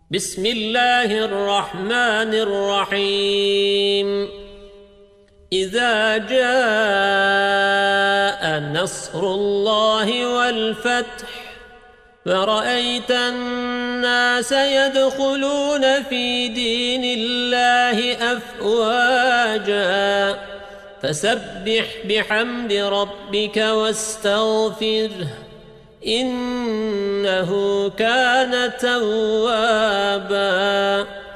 بسم الله الرحمن الرحيم إذا جاء نصر الله والفتح فرأيت الناس يدخلون في دين الله أفواجا فسبح بحمد ربك واستغفره إنه كان توابا